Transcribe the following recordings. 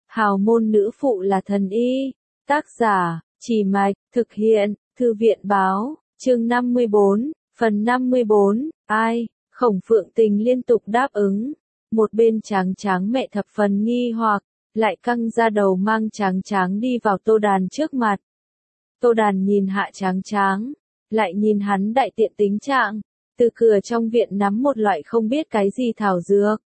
Hào môn nữ phụ là thần y. Tác giả, Chỉ Mạch, thực hiện, Thư viện báo, chương 54, phần 54, ai, Khổng Phượng Tình liên tục đáp ứng. Một bên Tráng Tráng mẹ thập phần nghi hoặc, lại căng ra đầu mang Tráng Tráng đi vào Tô Đàn trước mặt. Tô Đàn nhìn hạ Tráng Tráng, lại nhìn hắn đại tiện tính trạng, từ cửa trong viện nắm một loại không biết cái gì thảo dược.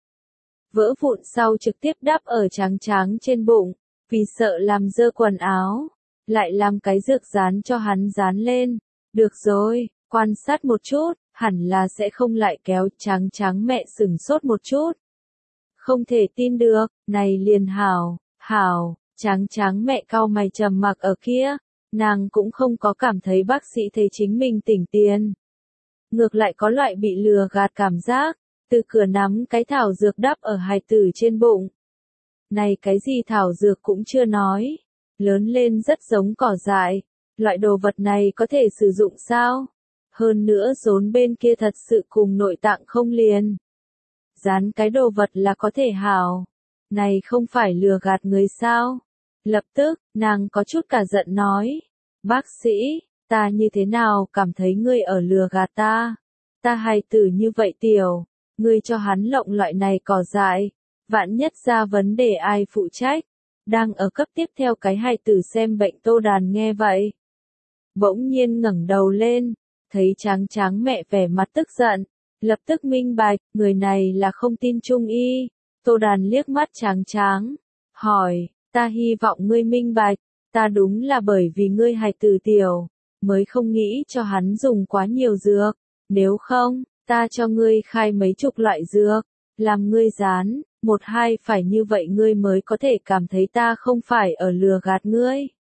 Vỡ vụn sau trực tiếp đắp ở Tráng Tráng trên bụng, vì sợ làm dơ quần áo, lại làm cái dược dán cho hắn dán lên. Được rồi, quan sát một chút, hẳn là sẽ không lại kéo. Tráng Tráng mẹ sửng sốt một chút. Không thể tin được, này liền hảo, Tráng Tráng mẹ cau mày trầm mặc ở kia, nàng cũng không có cảm thấy bác sĩ thấy chính mình tỉnh tiền. Ngược lại có loại bị lừa gạt cảm giác, từ cửa nắm cái thảo dược đắp ở hài tử trên bụng. Này cái gì thảo dược cũng chưa nói, lớn lên rất giống cỏ dại, loại đồ vật này có thể sử dụng sao? Hơn nữa rốn bên kia thật sự cùng nội tạng không liền. Dán cái đồ vật là có thể hảo, này không phải lừa gạt người sao? Lập tức, nàng có chút cả giận nói, bác sĩ, ta như thế nào cảm thấy ngươi ở lừa gạt ta? Ta hài tử như vậy tiểu, ngươi cho hắn lộng loại này cỏ dại, vạn nhất ra vấn đề ai phụ trách? Đang ở cấp tiếp theo cái hài tử xem bệnh. Tô Đàn nghe vậy, bỗng nhiên ngẩng đầu lên, thấy Tráng Tráng mẹ vẻ mặt tức giận, lập tức minh bạch, người này là không tin Trung y. Tô Đàn liếc mắt Tráng Tráng, hỏi, ta hy vọng ngươi minh bạch, ta đúng là bởi vì ngươi hài tử tiểu, mới không nghĩ cho hắn dùng quá nhiều dược, nếu không, ta cho ngươi khai mấy chục loại dược, làm ngươi dán, một hai phải như vậy ngươi mới có thể cảm thấy ta không phải ở lừa gạt ngươi.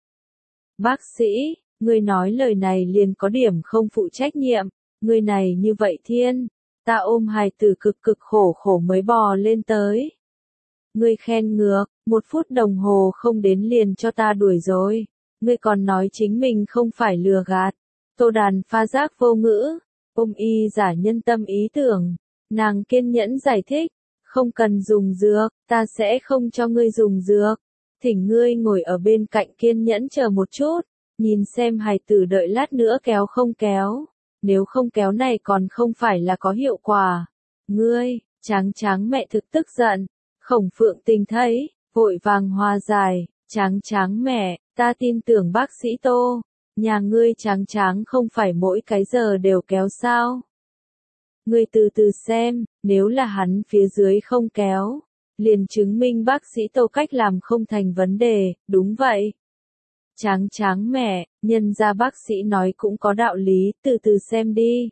Bác sĩ, ngươi nói lời này liền có điểm không phụ trách nhiệm, ngươi này như vậy thiên, ta ôm hài tử cực cực khổ khổ mới bò lên tới. Ngươi khen ngược, 1 phút đồng hồ không đến liền cho ta đuổi rồi, ngươi còn nói chính mình không phải lừa gạt. Tô Đàn pha giác vô ngữ, ôm y giả nhân tâm ý tưởng, nàng kiên nhẫn giải thích, không cần dùng dược, ta sẽ không cho ngươi dùng dược, thỉnh ngươi ngồi ở bên cạnh kiên nhẫn chờ một chút, nhìn xem hài tử đợi lát nữa kéo không kéo, nếu không kéo này còn không phải là có hiệu quả. Ngươi, Tráng Tráng mẹ thực tức giận. Khổng Phượng Tình thấy, vội vàng hòa giải, Tráng Tráng mẹ, ta tin tưởng bác sĩ Tô, nhà ngươi Tráng Tráng không phải mỗi cái giờ đều kéo sao? Ngươi từ từ xem, nếu là hắn phía dưới không kéo, liền chứng minh bác sĩ Tô cách làm không thành vấn đề, đúng vậy. Tráng Tráng mẹ, nhân ra bác sĩ nói cũng có đạo lý, từ từ xem đi.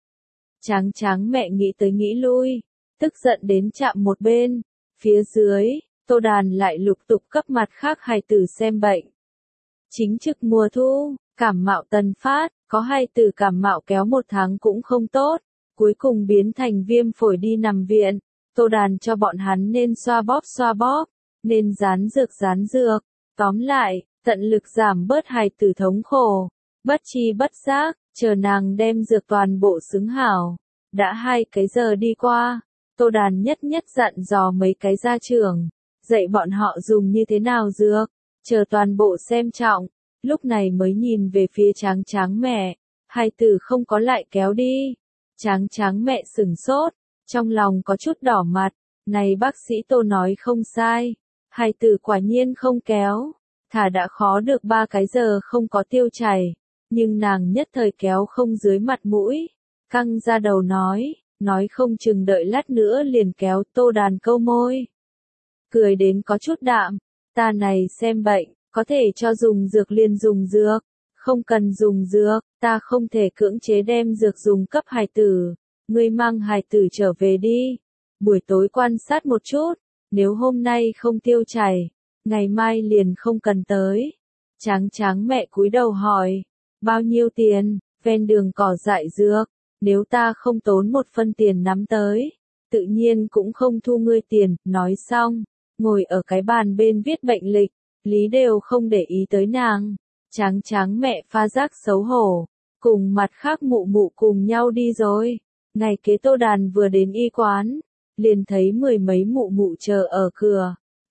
Tráng Tráng mẹ nghĩ tới nghĩ lui, tức giận đến chạm một bên. Phía dưới, Tô Đàn lại lục tục cấp mặt khác hài tử xem bệnh. Chính trực mùa thu, cảm mạo tần phát, có hài tử cảm mạo kéo 1 tháng cũng không tốt, cuối cùng biến thành viêm phổi đi nằm viện. Tô Đàn cho bọn hắn nên xoa bóp, nên dán dược, tóm lại, tận lực giảm bớt hài tử thống khổ. Bất chi bất giác, chờ nàng đem dược toàn bộ xứng hảo. Đã 2 cái giờ đi qua. Tô Đàn nhất dặn dò mấy cái gia trưởng, dạy bọn họ dùng như thế nào dược, chờ toàn bộ xem trọng, lúc này mới nhìn về phía Tráng Tráng mẹ, hài tử không có lại kéo đi. Tráng Tráng mẹ sửng sốt, trong lòng có chút đỏ mặt, này bác sĩ Tô nói không sai, hài tử quả nhiên không kéo, thả đã khó được 3 cái giờ không có tiêu chảy, nhưng nàng nhất thời kéo không dưới mặt mũi, căng ra đầu nói không chừng đợi lát nữa liền kéo. Tô Đàn câu môi, cười đến có chút đạm, ta này xem bệnh, có thể cho dùng dược liền dùng dược, không cần dùng dược, ta không thể cưỡng chế đem dược dùng cấp hài tử, ngươi mang hài tử trở về đi, buổi tối quan sát một chút, nếu hôm nay không tiêu chảy, ngày mai liền không cần tới. Tráng Tráng mẹ cúi đầu hỏi, bao nhiêu tiền? Ven đường cỏ dại dược, nếu ta không tốn 1 phân tiền nắm tới, tự nhiên cũng không thu ngươi tiền. Nói xong, ngồi ở cái bàn bên viết bệnh lịch, Lý đều không để ý tới nàng. Tráng Tráng mẹ pha giác xấu hổ, cùng mặt khác mụ mụ cùng nhau đi rồi. Ngày kế Tô Đàn vừa đến y quán, liền thấy 10 mấy mụ mụ chờ ở cửa,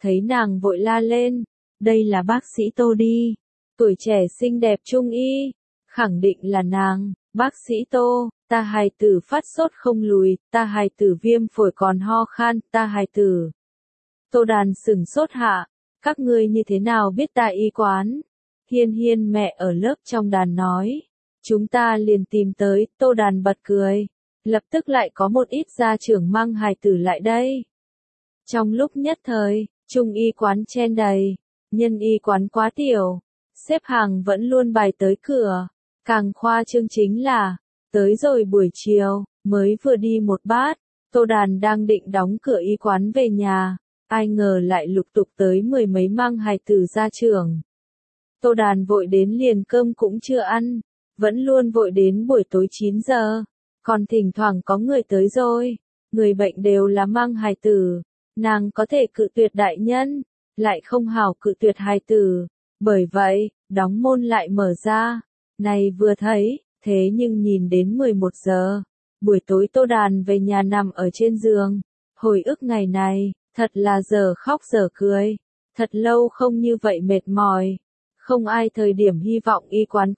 thấy nàng vội la lên, đây là bác sĩ Tô đi, tuổi trẻ xinh đẹp trung y, khẳng định là nàng, bác sĩ Tô, ta hài tử phát sốt không lùi, ta hài tử viêm phổi còn ho khan, ta hài tử. Tô Đàn sửng sốt hạ, các ngươi như thế nào biết ta y quán? Hiên Hiên mẹ ở lớp trong đàn nói, chúng ta liền tìm tới, Tô Đàn bật cười, lập tức lại có một ít gia trưởng mang hài tử lại đây. Trong lúc nhất thời, trung y quán chen đầy, nhân y quán quá tiểu, xếp hàng vẫn luôn bài tới cửa, càng khoa trương chính là, tới rồi buổi chiều, mới vừa đi một bát, Tô Đàn đang định đóng cửa y quán về nhà, ai ngờ lại lục tục tới mười mấy mang hài tử gia trưởng. Tô Đàn vội đến liền cơm cũng chưa ăn, vẫn luôn vội đến buổi tối 9 giờ, còn thỉnh thoảng có người tới rồi, người bệnh đều là mang hài tử, nàng có thể cự tuyệt đại nhân, lại không hảo cự tuyệt hài tử, bởi vậy, đóng môn lại mở ra, này vừa thấy, thế nhưng nhìn đến 11 giờ, buổi tối Tô Đàn về nhà nằm ở trên giường, hồi ức ngày này, thật là giờ khóc giờ cười, thật lâu không như vậy mệt mỏi. Không ai thời điểm hy vọng y quán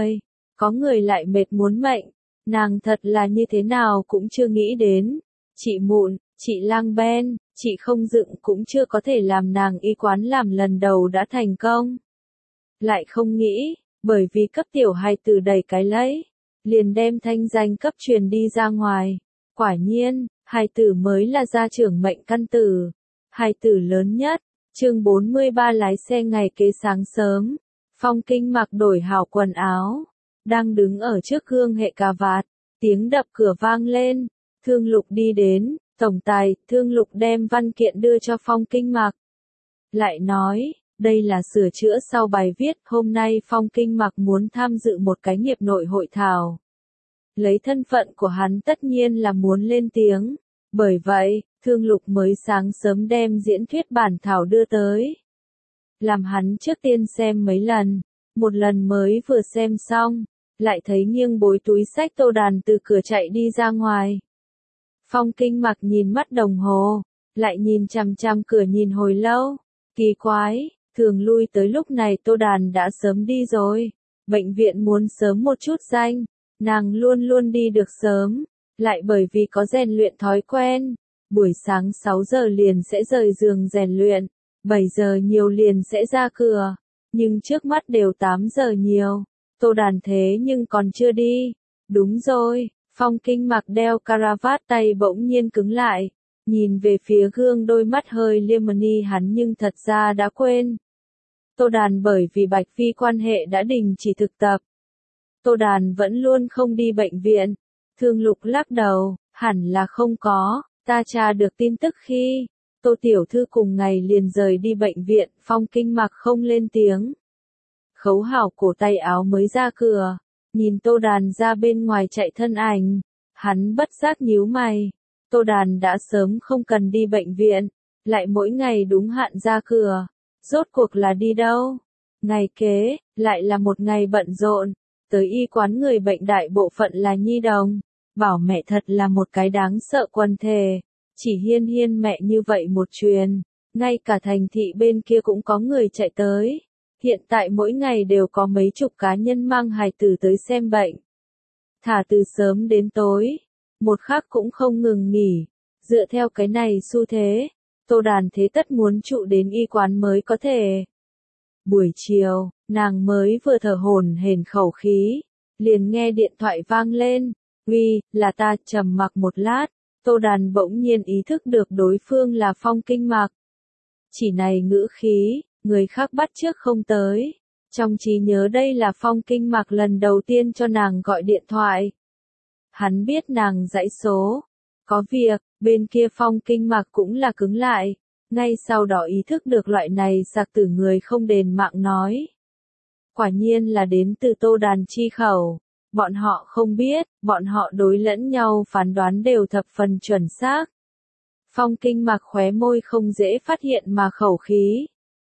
có người lại mệt muốn mệnh, nàng thật là như thế nào cũng chưa nghĩ đến. Chị Mụn, chị Lang Ben, chị Không Dựng cũng chưa có thể làm nàng y quán làm lần đầu đã thành công. Lại không nghĩ, bởi vì cấp tiểu hài tử đầy cái lấy, liền đem thanh danh cấp truyền đi ra ngoài. Quả nhiên, hài tử mới là gia trưởng mệnh căn tử, hài tử lớn nhất. Chương 43 lái xe ngày kế sáng sớm, Phong Kinh mặc đổi hảo quần áo, đang đứng ở trước gương hệ cà vạt, tiếng đập cửa vang lên, Thương Lục đi đến, tổng tài, Thương Lục đem văn kiện đưa cho Phong Kinh mặc. Lại nói, đây là sửa chữa sau bài viết, hôm nay Phong Kinh mặc muốn tham dự một cái nghiệp nội hội thảo. Lấy thân phận của hắn tất nhiên là muốn lên tiếng, bởi vậy, Thương Lục mới sáng sớm đem diễn thuyết bản thảo đưa tới. Làm hắn trước tiên xem mấy lần, một lần mới vừa xem xong, lại thấy nghiêng bối túi sách Tô Đàn từ cửa chạy đi ra ngoài. Phong Kinh mặc nhìn mắt đồng hồ, lại nhìn chằm chằm cửa nhìn hồi lâu, kỳ quái, thường lui tới lúc này Tô Đàn đã sớm đi rồi, bệnh viện muốn sớm một chút danh, nàng luôn luôn đi được sớm, lại bởi vì có rèn luyện thói quen. Buổi sáng 6 giờ liền sẽ rời giường rèn luyện, 7 giờ nhiều liền sẽ ra cửa, nhưng trước mắt đều 8 giờ nhiều, Tô Đàn thế nhưng còn chưa đi. Đúng rồi, Phong Kinh mặc đeo caravat tay bỗng nhiên cứng lại, nhìn về phía gương đôi mắt hơi lemony hắn nhưng thật ra đã quên. Tô Đàn bởi vì Bạch Phi quan hệ đã đình chỉ thực tập. Tô Đàn vẫn luôn không đi bệnh viện, Thương Lục lắc đầu, hẳn là không có. Ta tra được tin tức khi, Tô Tiểu Thư cùng ngày liền rời đi bệnh viện, Phong Kinh mặc không lên tiếng. Khấu hảo cổ tay áo mới ra cửa, nhìn Tô Đàn ra bên ngoài chạy thân ảnh, hắn bất giác nhíu mày. Tô Đàn đã sớm không cần đi bệnh viện, lại mỗi ngày đúng hạn ra cửa, rốt cuộc là đi đâu? Ngày kế, lại là một ngày bận rộn, tới y quán người bệnh đại bộ phận là nhi đồng. Bảo mẹ thật là một cái đáng sợ quần thể, chỉ Hiên Hiên mẹ như vậy một truyền, ngay cả thành thị bên kia cũng có người chạy tới. Hiện tại mỗi ngày đều có mấy chục cá nhân mang hài tử tới xem bệnh. Thả từ sớm đến tối, một khắc cũng không ngừng nghỉ. Dựa theo cái này xu thế, Tô Đàn thế tất muốn trụ đến y quán mới có thể. Buổi chiều, nàng mới vừa thở hổn hển khẩu khí, liền nghe điện thoại vang lên. Uy, là ta. Trầm mặc một lát, Tô Đàn bỗng nhiên ý thức được đối phương là Phong Kinh mặc. Chỉ này ngữ khí, người khác bắt chước không tới. Trong trí nhớ đây là Phong Kinh mặc lần đầu tiên cho nàng gọi điện thoại. Hắn biết nàng dãy số. Có việc, bên kia Phong Kinh mặc cũng là cứng lại. Ngay sau đó ý thức được loại này sạc tử người không đền mạng nói. Quả nhiên là đến từ Tô Đàn chi khẩu. Bọn họ không biết, bọn họ đối lẫn nhau phán đoán đều thập phần chuẩn xác. Phong Kinh mặc khóe môi không dễ phát hiện mà khẩu khí.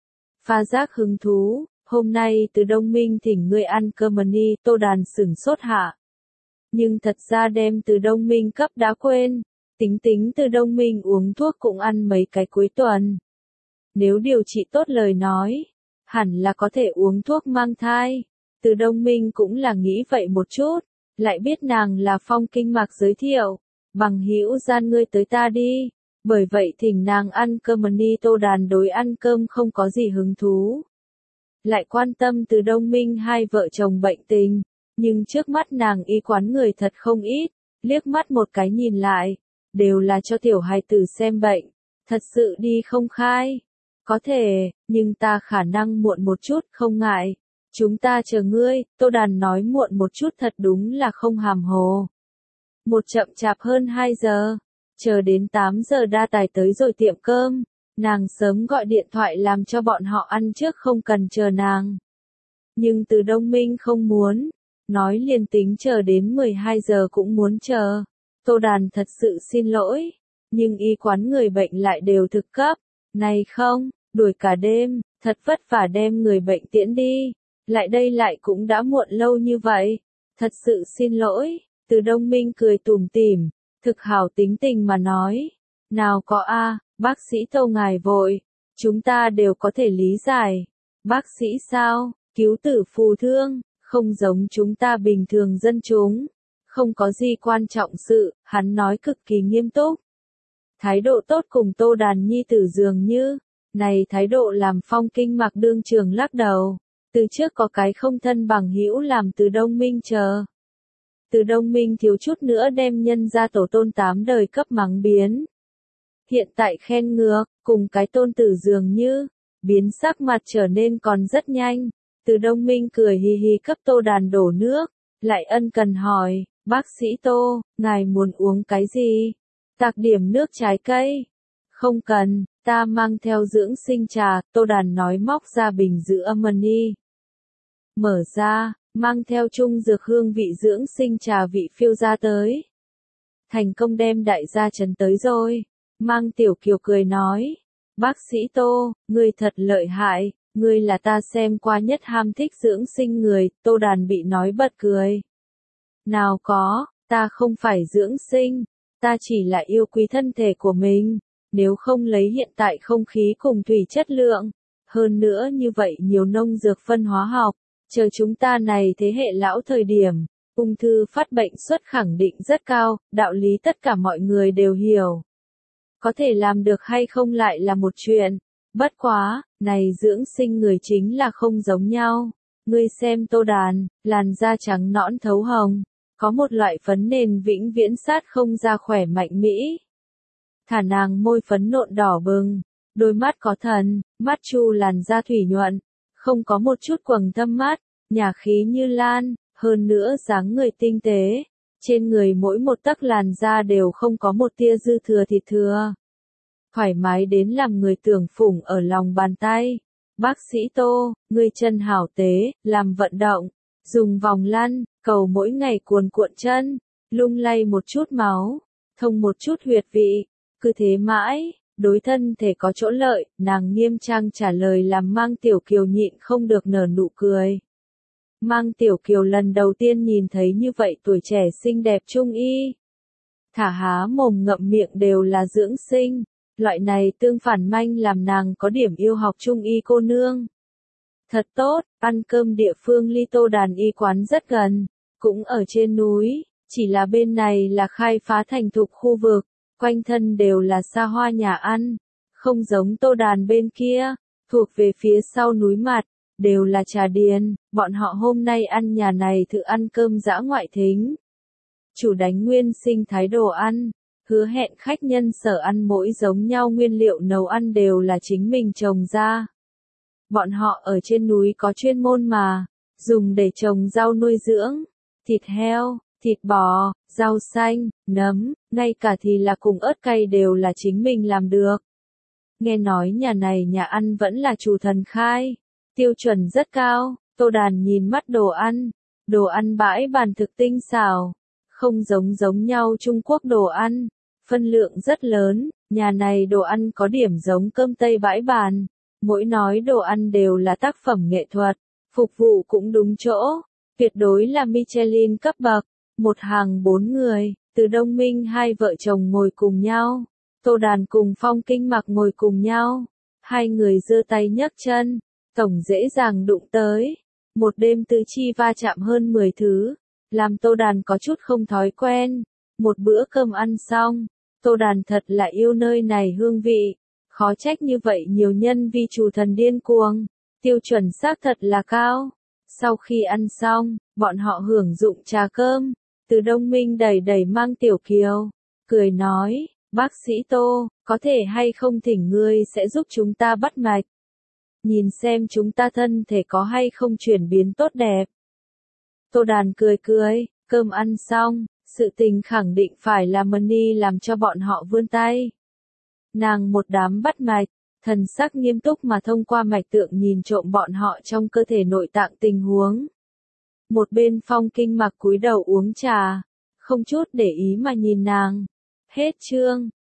Pha giác hứng thú, hôm nay từ Đông Minh thỉnh ngươi ăn cơm ni. Tô Đàn sửng sốt hạ. Nhưng thật ra đem từ Đông Minh cấp đã quên, tính từ Đông Minh uống thuốc cũng ăn mấy cái cuối tuần. nếu điều trị tốt lời nói, hẳn là có thể uống thuốc mang thai. Từ Đông Minh cũng là nghĩ vậy một chút, lại biết nàng là Phong Kinh Mạc giới thiệu, bằng hữu gian ngươi tới ta đi, bởi vậy thỉnh nàng ăn cơm ni. Tô Đàn đối ăn cơm không có gì hứng thú, lại quan tâm Từ Đông Minh hai vợ chồng bệnh tình, nhưng trước mắt nàng y quán người thật không ít, liếc mắt một cái nhìn lại, đều là cho tiểu hài tử xem bệnh, thật sự đi không khai. Có thể, nhưng ta khả năng muộn một chút không ngại. Chúng ta chờ ngươi. Tô Đàn nói muộn một chút thật đúng là không hàm hồ. Một chậm chạp hơn 2 giờ, chờ đến 8 giờ đa tài tới rồi tiệm cơm, nàng sớm gọi điện thoại làm cho bọn họ ăn trước không cần chờ nàng. Nhưng Từ Đông Minh không muốn, nói liền tính chờ đến 12 giờ cũng muốn chờ. Tô Đàn thật sự xin lỗi, nhưng y quán người bệnh lại đều thực cấp, này không, đuổi cả đêm, thật vất vả đem người bệnh tiễn đi, lại đây lại cũng đã muộn lâu như vậy, thật sự xin lỗi. Từ Đông Minh cười tủm tỉm, thực hảo tính tình mà nói, nào có bác sĩ Tô ngài vội, chúng ta đều có thể lý giải. Bác sĩ sao, cứu tử phù thương, không giống chúng ta bình thường dân chúng, không có gì quan trọng sự, hắn nói cực kỳ nghiêm túc. Thái độ tốt cùng Tô Đàn nhi tử dường như, này thái độ làm Phong Kinh Mạc đương trường lắc đầu, từ trước có cái không thân bằng hữu làm Từ Đông Minh chờ. Từ Đông Minh thiếu chút nữa đem nhân ra tổ tôn 8 đời cấp mắng biến. Hiện tại khen ngược, cùng cái tôn tử dường như, biến sắc mặt trở nên còn rất nhanh. Từ Đông Minh cười hì hì cấp Tô Đàn đổ nước, lại ân cần hỏi, bác sĩ Tô, ngài muốn uống cái gì? Tạc điểm nước trái cây. Không cần, ta mang theo dưỡng sinh trà. Tô Đàn nói móc ra bình giữ amani. Mở ra, mang theo chung dược hương vị dưỡng sinh trà vị phiêu ra tới. Thành công đem đại gia trấn tới rồi. Mang Tiểu Kiều cười nói, bác sĩ Tô, ngươi thật lợi hại, ngươi là ta xem qua nhất ham thích dưỡng sinh người. Tô Đàn bị nói bật cười. Nào có, ta không phải dưỡng sinh, ta chỉ là yêu quý thân thể của mình, nếu không lấy hiện tại không khí cùng thủy chất lượng, hơn nữa như vậy nhiều nông dược phân hóa học, chờ chúng ta này thế hệ lão thời điểm, ung thư phát bệnh suất khẳng định rất cao, đạo lý tất cả mọi người đều hiểu. Có thể làm được hay không lại là một chuyện, bất quá, này dưỡng sinh người chính là không giống nhau. Ngươi xem Tô Đàn, làn da trắng nõn thấu hồng, có một loại phấn nền vĩnh viễn sát không ra khỏe mạnh mỹ. Thả nàng môi phấn nộn đỏ bừng, đôi mắt có thần, mắt chu làn da thủy nhuận, không có một chút quầng thâm mắt, nhả khí như lan, hơn nữa dáng người tinh tế, trên người mỗi một tấc làn da đều không có một tia dư thừa thịt thừa. Thoải mái đến làm người tưởng phủng ở lòng bàn tay. Bác sĩ Tô, người chân hảo tế, làm vận động, dùng vòng lăn, cầu mỗi ngày cuồn cuộn chân, lung lay một chút máu, thông một chút huyệt vị, cứ thế mãi, đối thân thể có chỗ lợi. Nàng nghiêm trang trả lời làm Mang Tiểu Kiều nhịn không được nở nụ cười. Mang Tiểu Kiều lần đầu tiên nhìn thấy như vậy tuổi trẻ xinh đẹp trung y. Thả há mồm ngậm miệng đều là dưỡng sinh, loại này tương phản manh làm nàng có điểm yêu học trung y cô nương. Thật tốt, ăn cơm địa phương ly Tô Đàn y quán rất gần, cũng ở trên núi, chỉ là bên này là khai phá thành thục khu vực, quanh thân đều là xa hoa nhà ăn, không giống Tô Đàn bên kia, thuộc về phía sau núi mặt, đều là trà điền. Bọn họ hôm nay ăn nhà này thử ăn cơm dã ngoại thính. Chủ đánh nguyên sinh thái đồ ăn, hứa hẹn khách nhân sở ăn mỗi giống nhau nguyên liệu nấu ăn đều là chính mình trồng ra. Bọn họ ở trên núi có chuyên môn mà, dùng để trồng rau nuôi dưỡng, thịt heo, thịt bò, rau xanh, nấm, ngay cả thì là cùng ớt cay đều là chính mình làm được. Nghe nói nhà này nhà ăn vẫn là chủ thần khai, tiêu chuẩn rất cao. Tô Đàn nhìn mắt đồ ăn bãi bàn thực tinh xảo, không giống nhau Trung Quốc đồ ăn, phân lượng rất lớn, nhà này đồ ăn có điểm giống cơm Tây bãi bàn, mỗi nói đồ ăn đều là tác phẩm nghệ thuật, phục vụ cũng đúng chỗ, tuyệt đối là Michelin cấp bậc. Một hàng 4 người, Từ Đông Minh hai vợ chồng ngồi cùng nhau, Tô Đàn cùng Phong Kinh Mạc ngồi cùng nhau. Hai người giơ tay nhấc chân, tổng dễ dàng đụng tới. Một đêm tứ chi va chạm hơn 10 thứ, làm Tô Đàn có chút không thói quen. Một bữa cơm ăn xong, Tô Đàn thật là yêu nơi này hương vị. Khó trách như vậy nhiều nhân vi chủ thần điên cuồng. Tiêu chuẩn xác thật là cao. Sau khi ăn xong, bọn họ hưởng dụng trà cơm. Từ Đông Minh đẩy đẩy mang Tiểu Kiều, cười nói, bác sĩ Tô, có thể hay không thỉnh ngươi sẽ giúp chúng ta bắt mạch. Nhìn xem chúng ta thân thể có hay không chuyển biến tốt đẹp. Tô Đàn cười cười, cơm ăn xong, sự tình khẳng định phải là Money làm cho bọn họ vươn tay. Nàng một đám bắt mạch, thần sắc nghiêm túc mà thông qua mạch tượng nhìn trộm bọn họ trong cơ thể nội tạng tình huống. Một bên Phong Kinh Mặc cúi đầu uống trà, không chút để ý mà nhìn nàng. Hết chương.